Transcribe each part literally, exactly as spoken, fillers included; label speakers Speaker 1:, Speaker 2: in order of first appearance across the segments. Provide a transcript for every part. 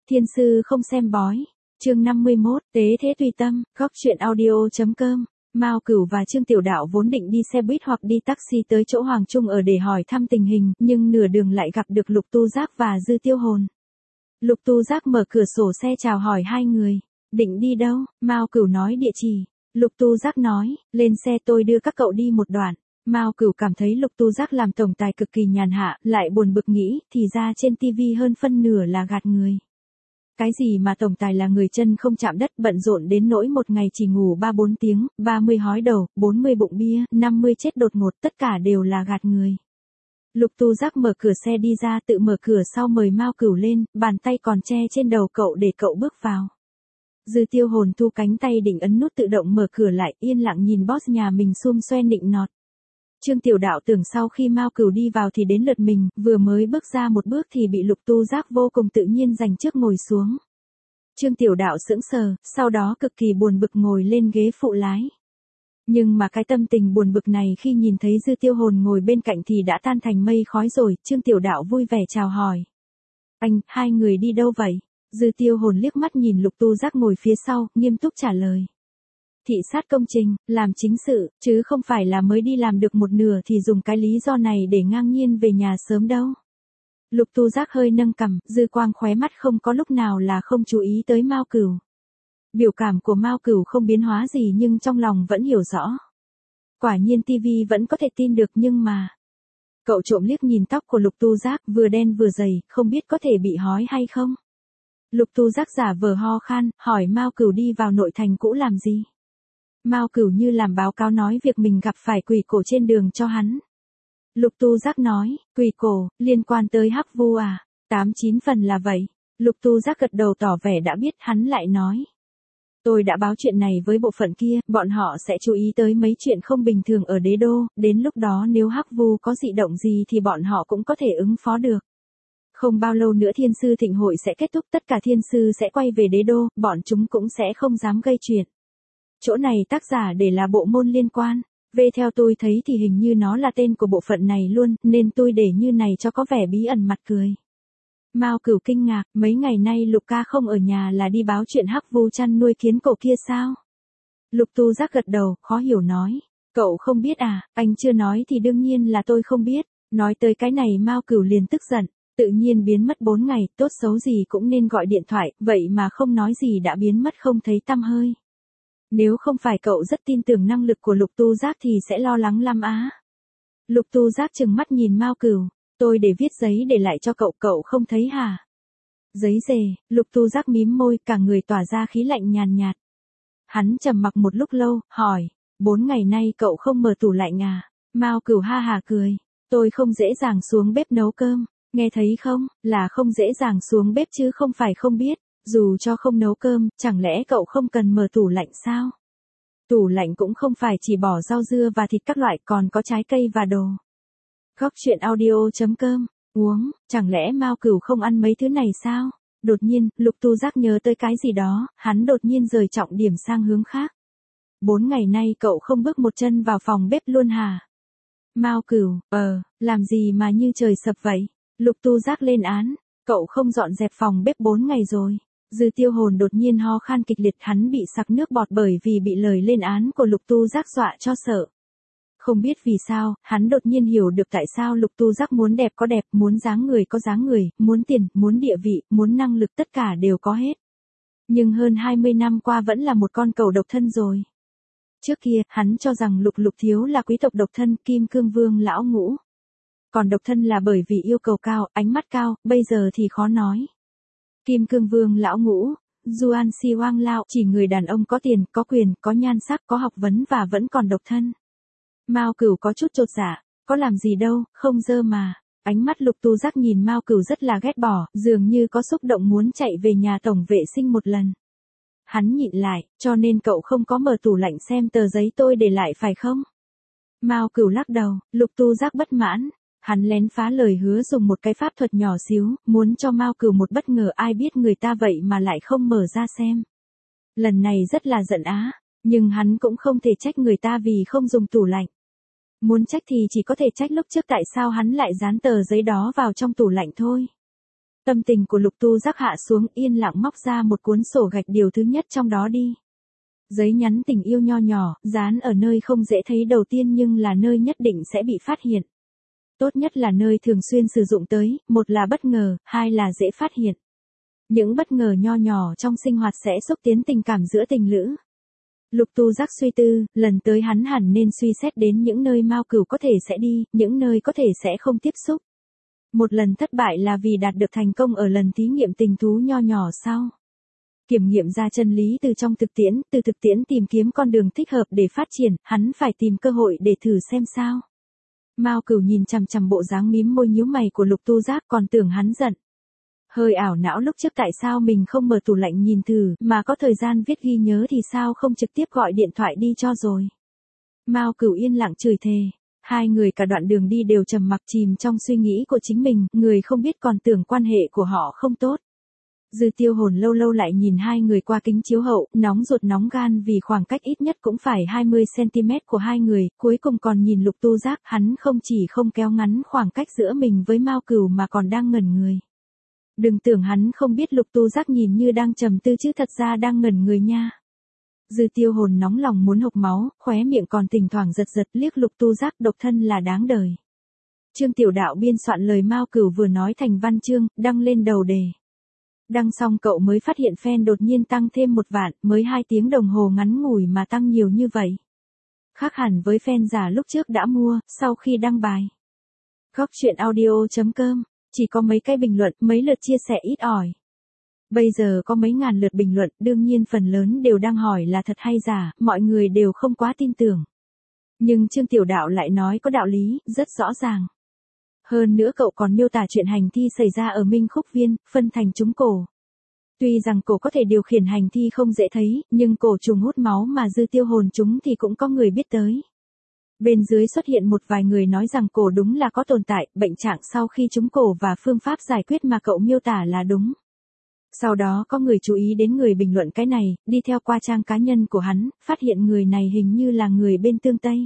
Speaker 1: Thiên sư không xem bói. Chương năm mươi mốt, tế thế tùy tâm, góc truyện audio.com. Mao Cửu và Trương Tiểu Đạo vốn định đi xe buýt hoặc đi taxi tới chỗ Hoàng Trung ở để hỏi thăm tình hình, nhưng nửa đường lại gặp được Lục Tu Giác và Dư Tiêu Hồn. Lục Tu Giác mở cửa sổ xe chào hỏi hai người. Định đi đâu? Mao Cửu nói địa chỉ. Lục Tu Giác nói, lên xe tôi đưa các cậu đi một đoạn. Mao Cửu cảm thấy Lục Tu Giác làm tổng tài cực kỳ nhàn hạ, lại buồn bực nghĩ, thì ra trên tivi hơn phân nửa là gạt người. Cái gì mà tổng tài là người chân không chạm đất, bận rộn đến nỗi một ngày chỉ ngủ ba bốn tiếng, ba mươi hói đầu, bốn mươi bụng bia, năm mươi chết đột ngột, tất cả đều là gạt người. Lục Tu Giác mở cửa xe đi ra, tự mở cửa sau mời Mao Cửu lên, bàn tay còn che trên đầu cậu để cậu bước vào. Dư Tiêu Hồn thu cánh tay định ấn nút tự động mở cửa lại, yên lặng nhìn boss nhà mình xum xoe nịnh nọt. Trương Tiểu Đạo tưởng sau khi Mao Cửu đi vào thì đến lượt mình, vừa mới bước ra một bước thì bị Lục Tu Giác vô cùng tự nhiên giành trước ngồi xuống. Trương Tiểu Đạo sững sờ, sau đó cực kỳ buồn bực ngồi lên ghế phụ lái. Nhưng mà cái tâm tình buồn bực này khi nhìn thấy Dư Tiêu Hồn ngồi bên cạnh thì đã tan thành mây khói rồi. Trương Tiểu Đạo vui vẻ chào hỏi. Anh, hai người đi đâu vậy? Dư Tiêu Hồn liếc mắt nhìn Lục Tu Giác ngồi phía sau, nghiêm túc trả lời. Thị sát công trình, làm chính sự, chứ không phải là mới đi làm được một nửa thì dùng cái lý do này để ngang nhiên về nhà sớm đâu. Lục Tu Giác hơi nâng cằm, dư quang khóe mắt không có lúc nào là không chú ý tới Mao Cửu. Biểu cảm của Mao Cửu không biến hóa gì nhưng trong lòng vẫn hiểu rõ. Quả nhiên tivi vẫn có thể tin được nhưng mà... Cậu trộm liếc nhìn tóc của Lục Tu Giác, vừa đen vừa dày, không biết có thể bị hói hay không. Lục Tu Giác giả vờ ho khan, hỏi Mao Cửu đi vào nội thành cũ làm gì. Mao Cửu như làm báo cáo nói việc mình gặp phải quỷ cổ trên đường cho hắn. Lục Tu Giác nói, quỷ cổ, liên quan tới Hắc Vu à? Tám chín phần là vậy. Lục Tu Giác gật đầu tỏ vẻ đã biết, hắn lại nói. Tôi đã báo chuyện này với bộ phận kia, bọn họ sẽ chú ý tới mấy chuyện không bình thường ở đế đô, đến lúc đó nếu Hắc Vu có dị động gì thì bọn họ cũng có thể ứng phó được. Không bao lâu nữa thiên sư thịnh hội sẽ kết thúc, tất cả thiên sư sẽ quay về đế đô, bọn chúng cũng sẽ không dám gây chuyện. Chỗ này tác giả để là bộ môn liên quan. Về theo tôi thấy thì hình như nó là tên của bộ phận này luôn, nên tôi để như này cho có vẻ bí ẩn mặt cười. Mao Cửu kinh ngạc, mấy ngày nay Lục ca không ở nhà là đi báo chuyện Hắc Vu chăn nuôi kiến cổ kia sao? Lục Tu Giác gật đầu, khó hiểu nói. Cậu không biết à? Anh chưa nói thì đương nhiên là tôi không biết. Nói tới cái này Mao Cửu liền tức giận. Tự nhiên biến mất bốn ngày, tốt xấu gì cũng nên gọi điện thoại, vậy mà không nói gì đã biến mất không thấy tăm hơi. Nếu không phải cậu rất tin tưởng năng lực của Lục Tu Giác thì sẽ lo lắng lắm á. Lục Tu Giác trừng mắt nhìn Mao Cửu, tôi để viết giấy để lại cho cậu, cậu không thấy hả? Giấy dề, Lục Tu Giác mím môi, cả người tỏa ra khí lạnh nhàn nhạt. Hắn trầm mặc một lúc lâu, hỏi, bốn ngày nay cậu không mở tủ lạnh à? Mao Cửu ha hà cười, tôi không dễ dàng xuống bếp nấu cơm, nghe thấy không, là không dễ dàng xuống bếp chứ không phải không biết. Dù cho không nấu cơm, chẳng lẽ cậu không cần mở tủ lạnh sao? Tủ lạnh cũng không phải chỉ bỏ rau dưa và thịt các loại, còn có trái cây và đồ. Góc truyện audio.com, uống, chẳng lẽ Mao Cửu không ăn mấy thứ này sao? Đột nhiên, Lục Tu Giác nhớ tới cái gì đó, hắn đột nhiên rời trọng điểm sang hướng khác. Bốn ngày nay cậu không bước một chân vào phòng bếp luôn hả? Mao Cửu, ờ, làm gì mà như trời sập vậy? Lục Tu Giác lên án, cậu không dọn dẹp phòng bếp bốn ngày rồi. Dư Tiêu Hồn đột nhiên ho khan kịch liệt, hắn bị sặc nước bọt bởi vì bị lời lên án của Lục Tu Giác dọa cho sợ. Không biết vì sao, hắn đột nhiên hiểu được tại sao Lục Tu Giác muốn đẹp có đẹp, muốn dáng người có dáng người, muốn tiền, muốn địa vị, muốn năng lực tất cả đều có hết. Nhưng hơn hai mươi năm qua vẫn là một con cẩu độc thân rồi. Trước kia, hắn cho rằng Lục Lục Thiếu là quý tộc độc thân, Kim Cương Vương lão ngũ. Còn độc thân là bởi vì yêu cầu cao, ánh mắt cao, bây giờ thì khó nói. Kim Cương Vương lão ngũ, Juan Si Hoang Lao, chỉ người đàn ông có tiền, có quyền, có nhan sắc, có học vấn và vẫn còn độc thân. Mao Cửu có chút chột dạ, có làm gì đâu, không dơ mà. Ánh mắt Lục Tu Giác nhìn Mao Cửu rất là ghét bỏ, dường như có xúc động muốn chạy về nhà tổng vệ sinh một lần. Hắn nhịn lại, cho nên cậu không có mở tủ lạnh xem tờ giấy tôi để lại phải không? Mao Cửu lắc đầu, Lục Tu Giác bất mãn. Hắn lén phá lời hứa dùng một cái pháp thuật nhỏ xíu, muốn cho Mao Cửu một bất ngờ, ai biết người ta vậy mà lại không mở ra xem. Lần này rất là giận á, nhưng hắn cũng không thể trách người ta vì không dùng tủ lạnh. Muốn trách thì chỉ có thể trách lúc trước tại sao hắn lại dán tờ giấy đó vào trong tủ lạnh thôi. Tâm tình của Lục Tu Giác hạ xuống, yên lặng móc ra một cuốn sổ gạch điều thứ nhất trong đó đi. Giấy nhắn tình yêu nho nhỏ, dán ở nơi không dễ thấy đầu tiên nhưng là nơi nhất định sẽ bị phát hiện. Tốt nhất là nơi thường xuyên sử dụng tới, một là bất ngờ, hai là dễ phát hiện. Những bất ngờ nho nhỏ trong sinh hoạt sẽ xúc tiến tình cảm giữa tình lữ. Lục Tu Giác suy tư, lần tới hắn hẳn nên suy xét đến những nơi Mao Cửu có thể sẽ đi, những nơi có thể sẽ không tiếp xúc. Một lần thất bại là vì đạt được thành công ở lần thí nghiệm tình thú nho nhỏ sau. Kiểm nghiệm ra chân lý từ trong thực tiễn, từ thực tiễn tìm kiếm con đường thích hợp để phát triển, hắn phải tìm cơ hội để thử xem sao. Mao Cửu nhìn chằm chằm bộ dáng mím môi nhíu mày của Lục Tu Giác, còn tưởng hắn giận. Hơi ảo não lúc trước tại sao mình không mở tủ lạnh nhìn thử, mà có thời gian viết ghi nhớ thì sao không trực tiếp gọi điện thoại đi cho rồi. Mao Cửu yên lặng chửi thề. Hai người cả đoạn đường đi đều trầm mặc chìm trong suy nghĩ của chính mình, người không biết còn tưởng quan hệ của họ không tốt. Dư Tiêu Hồn lâu lâu lại nhìn hai người qua kính chiếu hậu, nóng ruột nóng gan vì khoảng cách ít nhất cũng phải hai mươi xăng ti mét của hai người, cuối cùng còn nhìn Lục Tu Giác, hắn không chỉ không kéo ngắn khoảng cách giữa mình với Mao Cửu mà còn đang ngẩn người. Đừng tưởng hắn không biết Lục Tu Giác nhìn như đang trầm tư chứ thật ra đang ngẩn người nha. Dư Tiêu Hồn nóng lòng muốn hộc máu, khóe miệng còn thỉnh thoảng giật giật liếc Lục Tu Giác, độc thân là đáng đời. Trương Tiểu Đạo biên soạn lời Mao Cửu vừa nói thành văn chương, đăng lên đầu đề. Đăng xong cậu mới phát hiện fan đột nhiên tăng thêm một vạn, mới hai tiếng đồng hồ ngắn ngủi mà tăng nhiều như vậy. Khác hẳn với fan giả lúc trước đã mua, sau khi đăng bài. Góc truyện audio chấm com, chỉ có mấy cái bình luận, mấy lượt chia sẻ ít ỏi. Bây giờ có mấy ngàn lượt bình luận, đương nhiên phần lớn đều đang hỏi là thật hay giả, mọi người đều không quá tin tưởng. Nhưng Trương Tiểu Đạo lại nói có đạo lý, rất rõ ràng. Hơn nữa cậu còn miêu tả chuyện hành thi xảy ra ở Minh Khúc Viên, phân thành trúng cổ. Tuy rằng cổ có thể điều khiển hành thi không dễ thấy, nhưng cổ trùng hút máu mà Dư Tiêu Hồn chúng thì cũng có người biết tới. Bên dưới xuất hiện một vài người nói rằng cổ đúng là có tồn tại, bệnh trạng sau khi trúng cổ và phương pháp giải quyết mà cậu miêu tả là đúng. Sau đó có người chú ý đến người bình luận cái này, đi theo qua trang cá nhân của hắn, phát hiện người này hình như là người bên Tương Tây.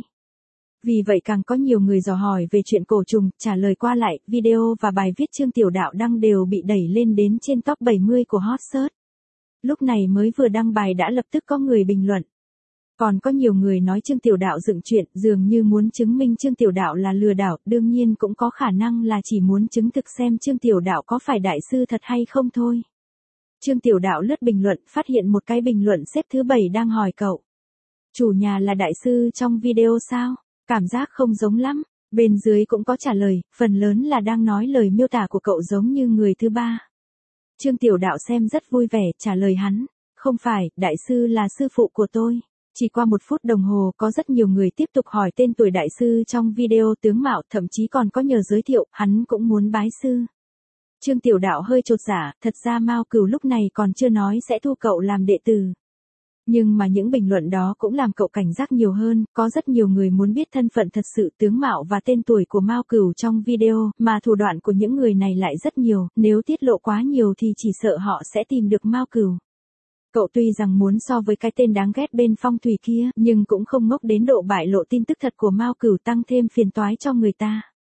Speaker 1: Vì vậy càng có nhiều người dò hỏi về chuyện cổ trùng, trả lời qua lại, video và bài viết Trương Tiểu Đạo đăng đều bị đẩy lên đến trên top bảy mươi của hot search. Lúc này mới vừa đăng bài đã lập tức có người bình luận. Còn có nhiều người nói Trương Tiểu Đạo dựng chuyện, dường như muốn chứng minh Trương Tiểu Đạo là lừa đảo, đương nhiên cũng có khả năng là chỉ muốn chứng thực xem Trương Tiểu Đạo có phải đại sư thật hay không thôi. Trương Tiểu Đạo lướt bình luận, phát hiện một cái bình luận xếp thứ bảy đang hỏi cậu. Chủ nhà là đại sư trong video sao? Cảm giác không giống lắm. Bên dưới cũng có trả lời, phần lớn là đang nói lời miêu tả của cậu giống như người thứ ba. Trương Tiểu Đạo xem rất vui vẻ, trả lời hắn. Không phải, đại sư là sư phụ của tôi. Chỉ qua một phút đồng hồ có rất nhiều người tiếp tục hỏi tên tuổi đại sư trong video tướng mạo, thậm chí còn có nhờ giới thiệu, hắn cũng muốn bái sư. Trương Tiểu Đạo hơi chột dạ, thật ra Mao Cửu lúc này còn chưa nói sẽ thu cậu làm đệ tử. Nhưng mà những bình luận đó cũng làm cậu cảnh giác nhiều hơn, có rất nhiều người muốn biết thân phận thật sự, tướng mạo và tên tuổi của Mao Cửu trong video, mà thủ đoạn của những người này lại rất nhiều, nếu tiết lộ quá nhiều thì chỉ sợ họ sẽ tìm được Mao Cửu. Cậu tuy rằng muốn so với cái tên đáng ghét bên phong thủy kia, nhưng cũng không ngốc đến độ bại lộ tin tức thật của Mao Cửu tăng thêm phiền toái cho người ta.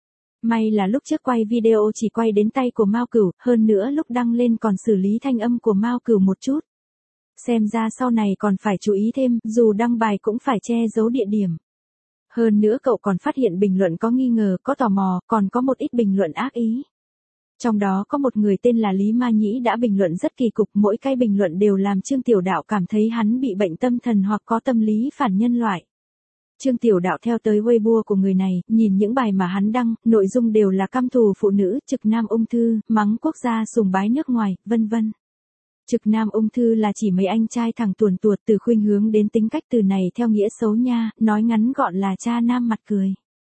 Speaker 1: May là lúc trước quay video chỉ quay đến tay của Mao Cửu, hơn nữa lúc đăng lên còn xử lý thanh âm của Mao Cửu một chút. Xem ra sau này còn phải chú ý thêm, dù đăng bài cũng phải che giấu địa điểm. Hơn nữa cậu còn phát hiện bình luận có nghi ngờ, có tò mò, còn có một ít bình luận ác ý. Trong đó có một người tên là Lý Ma Nhĩ đã bình luận rất kỳ cục, mỗi cái bình luận đều làm Trương Tiểu Đạo cảm thấy hắn bị bệnh tâm thần hoặc có tâm lý phản nhân loại. Trương Tiểu Đạo theo tới Weibo của người này, nhìn những bài mà hắn đăng, nội dung đều là căm thù phụ nữ, trực nam ung thư, mắng quốc gia sùng bái nước ngoài, vân vân. Trực nam ung thư là chỉ mấy anh trai thẳng tuồn tuột, từ khuynh hướng đến tính cách từ này theo nghĩa xấu nha, nói ngắn gọn là cha nam mặt cười.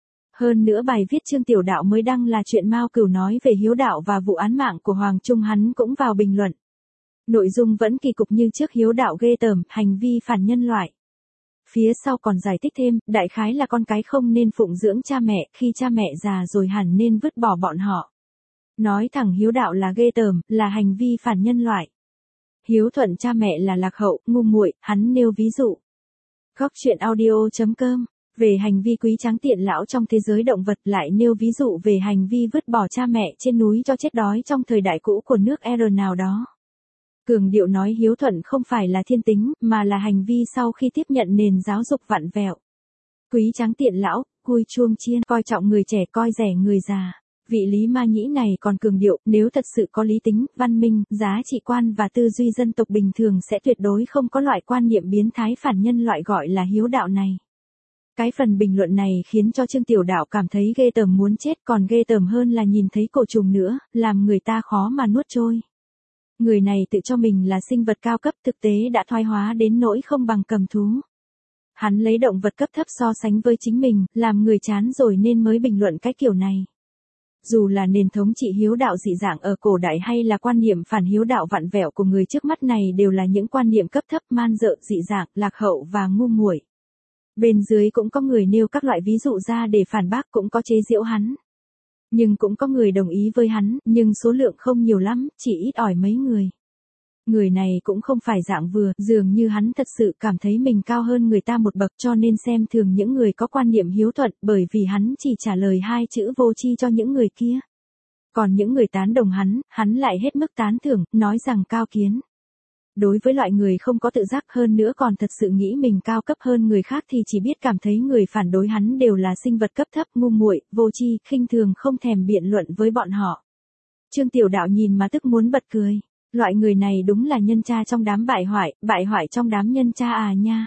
Speaker 1: Hơn nữa bài viết Trương Tiểu Đạo mới đăng là chuyện Mao Cửu nói về hiếu đạo và vụ án mạng của Hoàng Trung, hắn cũng vào bình luận. Nội dung vẫn kỳ cục như trước, hiếu đạo ghê tởm, hành vi phản nhân loại. Phía sau còn giải thích thêm, đại khái là con cái không nên phụng dưỡng cha mẹ, khi cha mẹ già rồi hẳn nên vứt bỏ bọn họ. Nói thẳng hiếu đạo là ghê tởm, là hành vi phản nhân loại. Hiếu thuận cha mẹ là lạc hậu, ngu muội, hắn nêu ví dụ. Góc truyện audio chấm com Về hành vi quý tráng tiện lão trong thế giới động vật lại nêu ví dụ về hành vi vứt bỏ cha mẹ trên núi cho chết đói trong thời đại cũ của nước R nào đó. Cường điệu nói hiếu thuận không phải là thiên tính, mà là hành vi sau khi tiếp nhận nền giáo dục vặn vẹo. Quý tráng tiện lão, cui chuông chiên, coi trọng người trẻ coi rẻ người già. Vị Lý Ma Nhĩ này còn cường điệu, nếu thật sự có lý tính, văn minh, giá trị quan và tư duy dân tộc bình thường sẽ tuyệt đối không có loại quan niệm biến thái phản nhân loại gọi là hiếu đạo này. Cái phần bình luận này khiến cho Trương Tiểu Đạo cảm thấy ghê tởm muốn chết, còn ghê tởm hơn là nhìn thấy cổ trùng nữa, làm người ta khó mà nuốt trôi. Người này tự cho mình là sinh vật cao cấp, thực tế đã thoái hóa đến nỗi không bằng cầm thú. Hắn lấy động vật cấp thấp so sánh với chính mình, làm người chán rồi nên mới bình luận cái kiểu này. Dù là nền thống trị hiếu đạo dị dạng ở cổ đại hay là quan niệm phản hiếu đạo vặn vẹo của người trước mắt này đều là những quan niệm cấp thấp, man dợ, dị dạng, lạc hậu và ngu muội. Bên dưới cũng có người nêu các loại ví dụ ra để phản bác, cũng có chế giễu hắn. Nhưng cũng có người đồng ý với hắn, nhưng số lượng không nhiều lắm, chỉ ít ỏi mấy người. Người này cũng không phải dạng vừa, dường như hắn thật sự cảm thấy mình cao hơn người ta một bậc cho nên xem thường những người có quan niệm hiếu thuận, bởi vì hắn chỉ trả lời hai chữ vô tri cho những người kia. Còn những người tán đồng hắn, hắn lại hết mức tán thưởng, nói rằng cao kiến. Đối với loại người không có tự giác hơn nữa còn thật sự nghĩ mình cao cấp hơn người khác thì chỉ biết cảm thấy người phản đối hắn đều là sinh vật cấp thấp, ngu muội, vô tri, khinh thường, không thèm biện luận với bọn họ. Trương Tiểu Đạo nhìn mà tức muốn bật cười. Loại người này đúng là nhân cha trong đám bại hoại, bại hoại trong đám nhân cha à nha.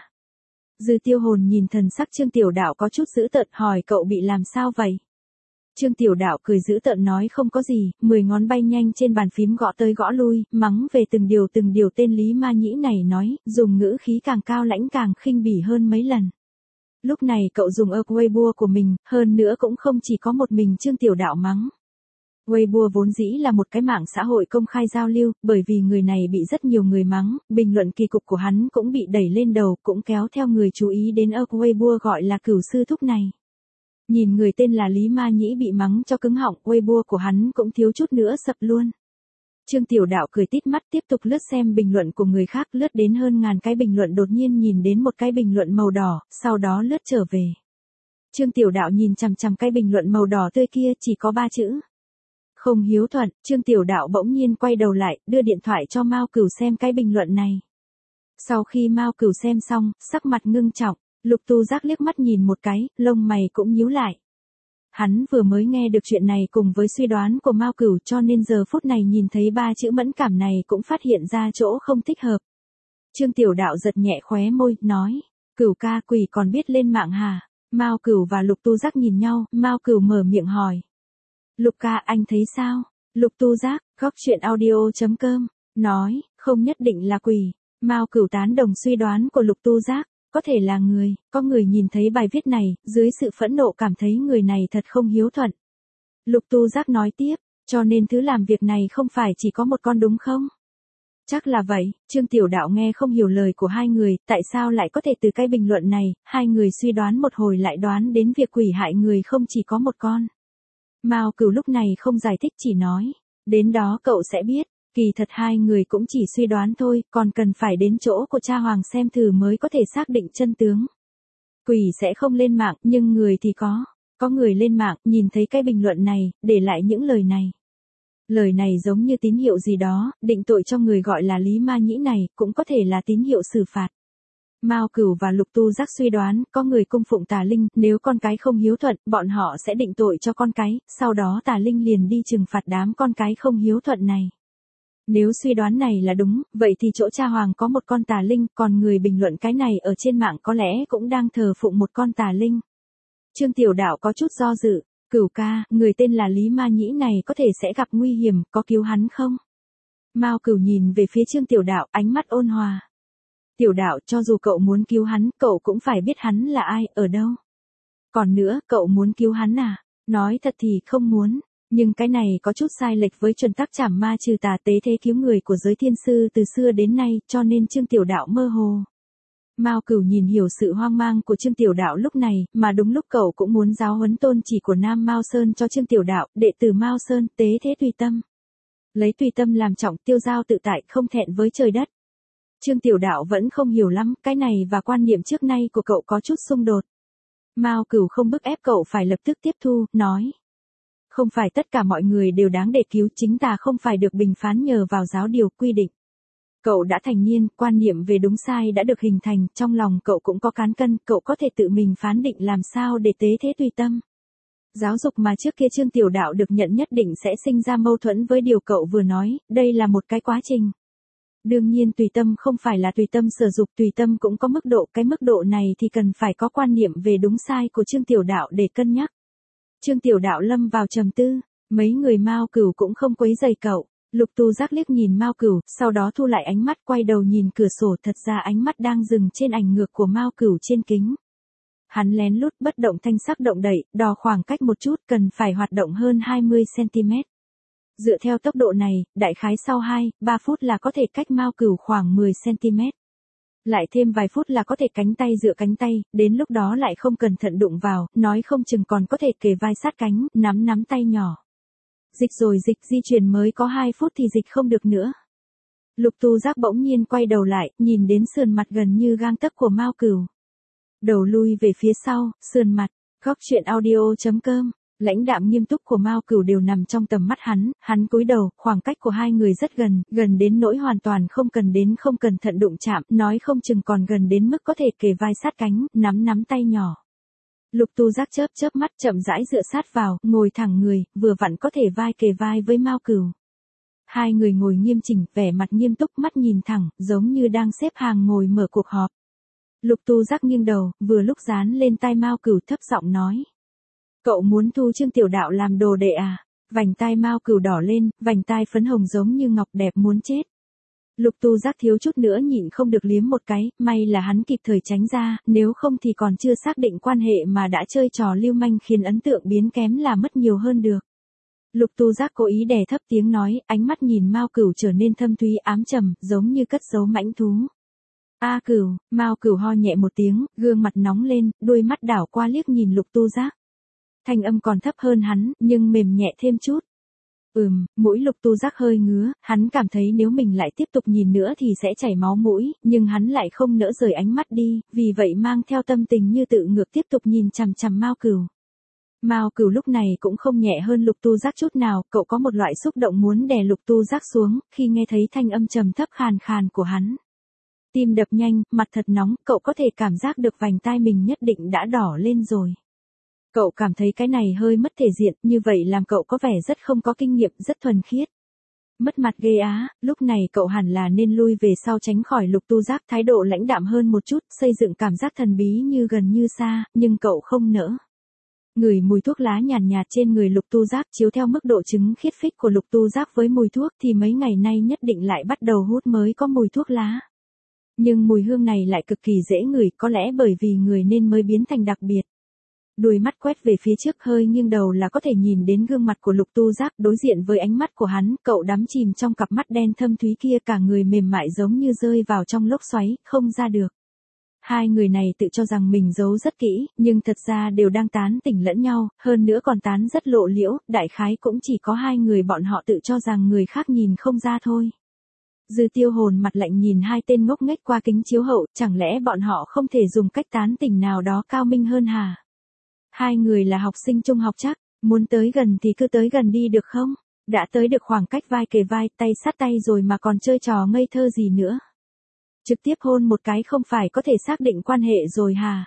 Speaker 1: Dư Tiêu Hồn nhìn thần sắc Trương Tiểu Đạo có chút dữ tợn, hỏi cậu bị làm sao vậy? Trương Tiểu Đạo cười dữ tợn nói không có gì, mười ngón bay nhanh trên bàn phím gõ tới gõ lui, mắng về từng điều từng điều tên Lý Ma Nhĩ này nói, dùng ngữ khí càng cao lãnh càng khinh bỉ hơn mấy lần. Lúc này cậu dùng ở Weibo của mình, hơn nữa cũng không chỉ có một mình Trương Tiểu Đạo mắng. Weibo vốn dĩ là một cái mạng xã hội công khai giao lưu, bởi vì người này bị rất nhiều người mắng, bình luận kỳ cục của hắn cũng bị đẩy lên đầu, cũng kéo theo người chú ý đến ở Weibo gọi là cửu sư thúc này. Nhìn người tên là Lý Ma Nhĩ bị mắng cho cứng họng, Weibo của hắn cũng thiếu chút nữa sập luôn. Trương Tiểu Đạo cười tít mắt tiếp tục lướt xem bình luận của người khác, lướt đến hơn ngàn cái bình luận đột nhiên nhìn đến một cái bình luận màu đỏ, sau đó lướt trở về. Trương Tiểu Đạo nhìn chằm chằm cái bình luận màu đỏ tươi kia, chỉ có ba chữ. Không hiếu thuận. Trương Tiểu Đạo bỗng nhiên quay đầu lại, đưa điện thoại cho Mao Cửu xem cái bình luận này. Sau khi Mao Cửu xem xong, sắc mặt ngưng trọng, Lục Tu Giác liếc mắt nhìn một cái, lông mày cũng nhíu lại. Hắn vừa mới nghe được chuyện này cùng với suy đoán của Mao Cửu cho nên giờ phút này nhìn thấy ba chữ mẫn cảm này cũng phát hiện ra chỗ không thích hợp. Trương Tiểu Đạo giật nhẹ khóe môi, nói, Cửu ca quỷ còn biết lên mạng hả? Mao Cửu và Lục Tu Giác nhìn nhau, Mao Cửu mở miệng hỏi. Lục ca anh thấy sao? Lục Tu Giác, góc chuyện audio chấm com, nói, không nhất định là quỷ. Mao Cửu tán đồng suy đoán của Lục Tu Giác, có thể là người, có người nhìn thấy bài viết này, dưới sự phẫn nộ cảm thấy người này thật không hiếu thuận. Lục Tu Giác nói tiếp, cho nên thứ làm việc này không phải chỉ có một con đúng không? Chắc là vậy, Trương Tiểu Đạo nghe không hiểu lời của hai người, tại sao lại có thể từ cái bình luận này, hai người suy đoán một hồi lại đoán đến việc quỷ hại người không chỉ có một con. Mao Cửu lúc này không giải thích chỉ nói, đến đó cậu sẽ biết, kỳ thật hai người cũng chỉ suy đoán thôi, còn cần phải đến chỗ của cha Hoàng xem thử mới có thể xác định chân tướng. Quỷ sẽ không lên mạng, nhưng người thì có, có người lên mạng, nhìn thấy cái bình luận này, để lại những lời này. Lời này giống như tín hiệu gì đó, định tội cho người gọi là Lý Ma Nhĩ này, cũng có thể là tín hiệu xử phạt. Mao Cửu và Lục Tu Giác suy đoán, có người cung phụng tà linh, nếu con cái không hiếu thuận, bọn họ sẽ định tội cho con cái, sau đó tà linh liền đi trừng phạt đám con cái không hiếu thuận này. Nếu suy đoán này là đúng, vậy thì chỗ cha Hoàng có một con tà linh, còn người bình luận cái này ở trên mạng có lẽ cũng đang thờ phụng một con tà linh. Trương Tiểu Đạo có chút do dự, Cửu ca, người tên là Lý Ma Nhĩ này có thể sẽ gặp nguy hiểm, có cứu hắn không? Mao Cửu nhìn về phía Trương Tiểu Đạo, ánh mắt ôn hòa. Tiểu Đạo, cho dù cậu muốn cứu hắn, cậu cũng phải biết hắn là ai, ở đâu. Còn nữa, cậu muốn cứu hắn à? Nói thật thì không muốn, nhưng cái này có chút sai lệch với chuẩn tắc trảm ma trừ tà tế thế cứu người của giới thiên sư từ xưa đến nay, cho nên Trương Tiểu Đạo mơ hồ. Mao Cửu nhìn hiểu sự hoang mang của Trương Tiểu Đạo lúc này, mà đúng lúc cậu cũng muốn giáo huấn tôn chỉ của Nam Mao Sơn cho Trương Tiểu Đạo, đệ tử Mao Sơn, tế thế tùy tâm. Lấy tùy tâm làm trọng, tiêu giao tự tại, không thẹn với trời đất. Trương Tiểu Đạo vẫn không hiểu lắm, cái này và quan niệm trước nay của cậu có chút xung đột. Mao Cửu không bức ép cậu phải lập tức tiếp thu, nói. Không phải tất cả mọi người đều đáng để cứu, chính ta không phải được bình phán nhờ vào giáo điều quy định. Cậu đã thành niên, quan niệm về đúng sai đã được hình thành, trong lòng cậu cũng có cán cân, cậu có thể tự mình phán định làm sao để tế thế tùy tâm. Giáo dục mà trước kia Trương Tiểu Đạo được nhận nhất định sẽ sinh ra mâu thuẫn với điều cậu vừa nói, đây là một cái quá trình. Đương nhiên tùy tâm không phải là tùy tâm sở dục, tùy tâm cũng có mức độ, cái mức độ này thì cần phải có quan niệm về đúng sai của Trương Tiểu Đạo để cân nhắc. Trương Tiểu Đạo lâm vào trầm tư, mấy người Mao Cửu cũng không quấy rầy cậu. Lục Tu Giác liếc nhìn Mao Cửu, sau đó thu lại ánh mắt quay đầu nhìn cửa sổ, thật ra ánh mắt đang dừng trên ảnh ngược của Mao Cửu trên kính. Hắn lén lút bất động thanh sắc động đậy, đo khoảng cách một chút, cần phải hoạt động hơn hai mươi xăng-ti-mét. Dựa theo tốc độ này, đại khái sau hai, ba phút là có thể cách Mao Cửu khoảng mười xăng-ti-mét. Lại thêm vài phút là có thể cánh tay dựa cánh tay, đến lúc đó lại không cẩn thận đụng vào, nói không chừng còn có thể kề vai sát cánh, nắm nắm tay nhỏ. Dịch rồi dịch, di chuyển mới có hai phút thì dịch không được nữa. Lục Tu Giác bỗng nhiên quay đầu lại, nhìn đến sườn mặt gần như gang tấc của Mao Cửu. Đầu lui về phía sau, sườn mặt, góc truyện audio chấm com. Lãnh đạm nghiêm túc của Mao Cửu đều nằm trong tầm mắt hắn, hắn cúi đầu, khoảng cách của hai người rất gần, gần đến nỗi hoàn toàn không cần đến không cẩn thận đụng chạm, nói không chừng còn gần đến mức có thể kề vai sát cánh, nắm nắm tay nhỏ. Lục Tu Giác chớp chớp mắt, chậm rãi dựa sát vào, ngồi thẳng người, vừa vặn có thể vai kề vai với Mao Cửu. Hai người ngồi nghiêm chỉnh, vẻ mặt nghiêm túc, mắt nhìn thẳng, giống như đang xếp hàng ngồi mở cuộc họp. Lục Tu Giác nghiêng đầu, vừa lúc dán lên tai Mao Cửu, thấp giọng nói. Cậu muốn thu Trương Tiểu Đạo làm đồ đệ à? Vành tai Mao Cửu đỏ lên, vành tai phấn hồng giống như ngọc, đẹp muốn chết. Lục Tu Giác thiếu chút nữa nhịn không được liếm một cái, may là hắn kịp thời tránh ra, nếu không thì còn chưa xác định quan hệ mà đã chơi trò lưu manh khiến ấn tượng biến kém là mất nhiều hơn được. Lục Tu Giác cố ý đè thấp tiếng nói, ánh mắt nhìn Mao Cửu trở nên thâm thúy ám trầm, giống như cất giấu mãnh thú. A Cửu, Mao Cửu ho nhẹ một tiếng, gương mặt nóng lên, đôi mắt đảo qua liếc nhìn Lục Tu Giác. Thanh âm còn thấp hơn hắn, nhưng mềm nhẹ thêm chút. Ừm, mũi Lục Tu Giác hơi ngứa, hắn cảm thấy nếu mình lại tiếp tục nhìn nữa thì sẽ chảy máu mũi, nhưng hắn lại không nỡ rời ánh mắt đi, vì vậy mang theo tâm tình như tự ngược tiếp tục nhìn chằm chằm Mao Cửu. Mao Cửu lúc này cũng không nhẹ hơn Lục Tu Giác chút nào, cậu có một loại xúc động muốn đè Lục Tu Giác xuống, khi nghe thấy thanh âm trầm thấp khàn khàn của hắn. Tim đập nhanh, mặt thật nóng, cậu có thể cảm giác được vành tai mình nhất định đã đỏ lên rồi. Cậu cảm thấy cái này hơi mất thể diện, như vậy làm cậu có vẻ rất không có kinh nghiệm, rất thuần khiết. Mất mặt ghê á, lúc này cậu hẳn là nên lui về sau tránh khỏi Lục Tu Giác, thái độ lãnh đạm hơn một chút, xây dựng cảm giác thần bí như gần như xa, nhưng cậu không nỡ. Ngửi mùi thuốc lá nhàn nhạt, nhạt trên người Lục Tu Giác, chiếu theo mức độ chứng khiết phích của Lục Tu Giác với mùi thuốc thì mấy ngày nay nhất định lại bắt đầu hút mới có mùi thuốc lá. Nhưng mùi hương này lại cực kỳ dễ ngửi, có lẽ bởi vì người nên mới biến thành đặc biệt. Đôi mắt quét về phía trước, hơi nghiêng đầu là có thể nhìn đến gương mặt của Lục Tu Giác, đối diện với ánh mắt của hắn, cậu đắm chìm trong cặp mắt đen thâm thúy kia, cả người mềm mại giống như rơi vào trong lốc xoáy, không ra được. Hai người này tự cho rằng mình giấu rất kỹ, nhưng thật ra đều đang tán tỉnh lẫn nhau, hơn nữa còn tán rất lộ liễu, đại khái cũng chỉ có hai người bọn họ tự cho rằng người khác nhìn không ra thôi. Dư Tiêu Hồn mặt lạnh nhìn hai tên ngốc nghếch qua kính chiếu hậu, chẳng lẽ bọn họ không thể dùng cách tán tỉnh nào đó cao minh hơn hả? Hai người là học sinh trung học chắc, muốn tới gần thì cứ tới gần đi được không? Đã tới được khoảng cách vai kề vai, tay sát tay rồi mà còn chơi trò ngây thơ gì nữa? Trực tiếp hôn một cái không phải có thể xác định quan hệ rồi hả?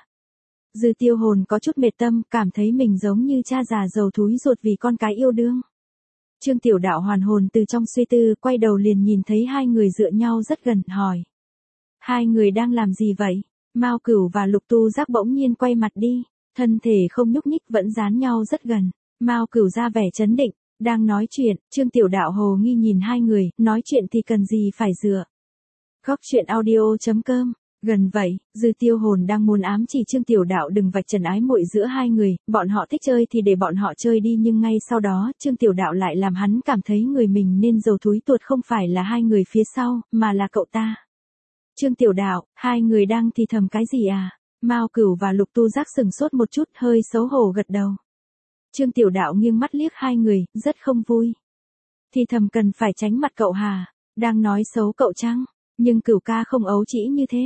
Speaker 1: Dư Tiêu Hồn có chút mệt tâm, cảm thấy mình giống như cha già giàu thúi ruột vì con cái yêu đương. Trương Tiểu Đạo hoàn hồn từ trong suy tư, quay đầu liền nhìn thấy hai người dựa nhau rất gần, hỏi. Hai người đang làm gì vậy? Mao Cửu và Lục Tu Giác bỗng nhiên quay mặt đi, thân thể không nhúc nhích vẫn dán nhau rất gần. Mao Cửu ra vẻ trấn định, đang nói chuyện, Trương Tiểu Đạo hồ nghi nhìn hai người, nói chuyện thì cần gì phải dựa. Góc truyện audio chấm com. Gần vậy, Dư Tiêu Hồn đang muốn ám chỉ Trương Tiểu Đạo đừng vạch trần ái muội giữa hai người, bọn họ thích chơi thì để bọn họ chơi đi, nhưng ngay sau đó, Trương Tiểu Đạo lại làm hắn cảm thấy người mình nên giàu thúi tuột không phải là hai người phía sau, mà là cậu ta. Trương Tiểu Đạo, hai người đang thì thầm cái gì à? Mao Cửu và Lục Tu Giác sừng sốt một chút, hơi xấu hổ gật đầu. Trương Tiểu Đạo nghiêng mắt liếc hai người, rất không vui. Thì thầm cần phải tránh mặt cậu hà, đang nói xấu cậu chăng? Nhưng Cửu ca không ấu trĩ như thế.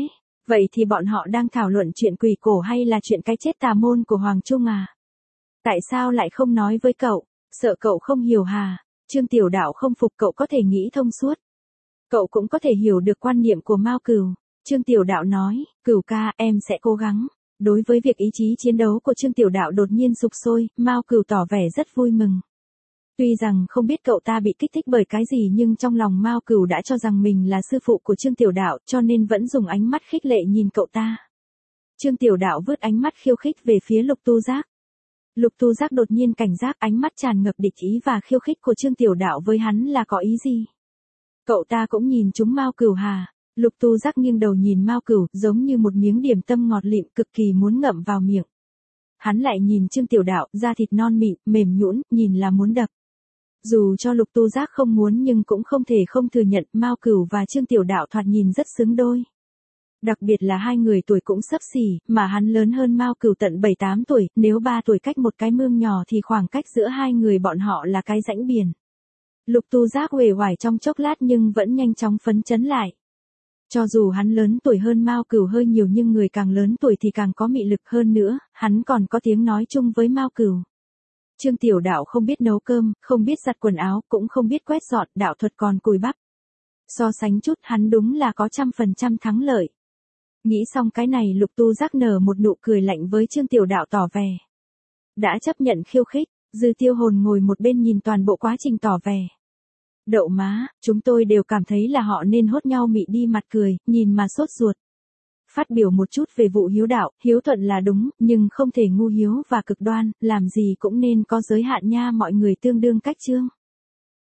Speaker 1: Vậy thì bọn họ đang thảo luận chuyện quỷ cổ hay là chuyện cái chết tà môn của Hoàng Trung à? Tại sao lại không nói với cậu? Sợ cậu không hiểu hà? Trương Tiểu Đạo không phục cậu có thể nghĩ thông suốt. Cậu cũng có thể hiểu được quan niệm của Mao Cửu. Trương Tiểu Đạo nói, Cửu ca, em sẽ cố gắng. Đối với việc ý chí chiến đấu của Trương Tiểu Đạo đột nhiên sục sôi, Mao Cửu tỏ vẻ rất vui mừng. Tuy rằng không biết cậu ta bị kích thích bởi cái gì nhưng trong lòng Mao Cửu đã cho rằng mình là sư phụ của Trương Tiểu Đạo cho nên vẫn dùng ánh mắt khích lệ nhìn cậu ta. Trương Tiểu Đạo vứt ánh mắt khiêu khích về phía Lục Tu Giác. Lục Tu Giác đột nhiên cảnh giác, ánh mắt tràn ngập địch ý và khiêu khích của Trương Tiểu Đạo với hắn là có ý gì? Cậu ta cũng nhìn chúng Mao Cửu hà? Lục Tu Giác nghiêng đầu nhìn Mao Cửu giống như một miếng điểm tâm ngọt lịm cực kỳ muốn ngậm vào miệng. Hắn lại nhìn Trương Tiểu Đạo, da thịt non mịn, mềm nhũn, nhìn là muốn đập. Dù cho Lục Tu Giác không muốn nhưng cũng không thể không thừa nhận Mao Cửu và Trương Tiểu Đạo thoạt nhìn rất xứng đôi. Đặc biệt là hai người tuổi cũng xấp xỉ, mà hắn lớn hơn Mao Cửu tận bảy tám tuổi, nếu ba tuổi cách một cái mương nhỏ thì khoảng cách giữa hai người bọn họ là cái rãnh biển. Lục Tu Giác uể oải trong chốc lát nhưng vẫn nhanh chóng phấn chấn lại. Cho dù hắn lớn tuổi hơn Mao Cửu hơi nhiều nhưng người càng lớn tuổi thì càng có mị lực hơn nữa, hắn còn có tiếng nói chung với Mao Cửu. Trương Tiểu Đạo không biết nấu cơm, không biết giặt quần áo, cũng không biết quét dọn, đạo thuật còn cùi bắp. So sánh chút hắn đúng là có trăm phần trăm thắng lợi. Nghĩ xong cái này Lục Tu Giác nở một nụ cười lạnh với Trương Tiểu Đạo tỏ vẻ. Đã chấp nhận khiêu khích, Dư Tiêu Hồn ngồi một bên nhìn toàn bộ quá trình tỏ vẻ. Đậu má, chúng tôi đều cảm thấy là họ nên hốt nhau mị đi mặt cười, nhìn mà sốt ruột. Phát biểu một chút về vụ hiếu đạo, hiếu thuận là đúng, nhưng không thể ngu hiếu và cực đoan, làm gì cũng nên có giới hạn nha mọi người tương đương cách chương.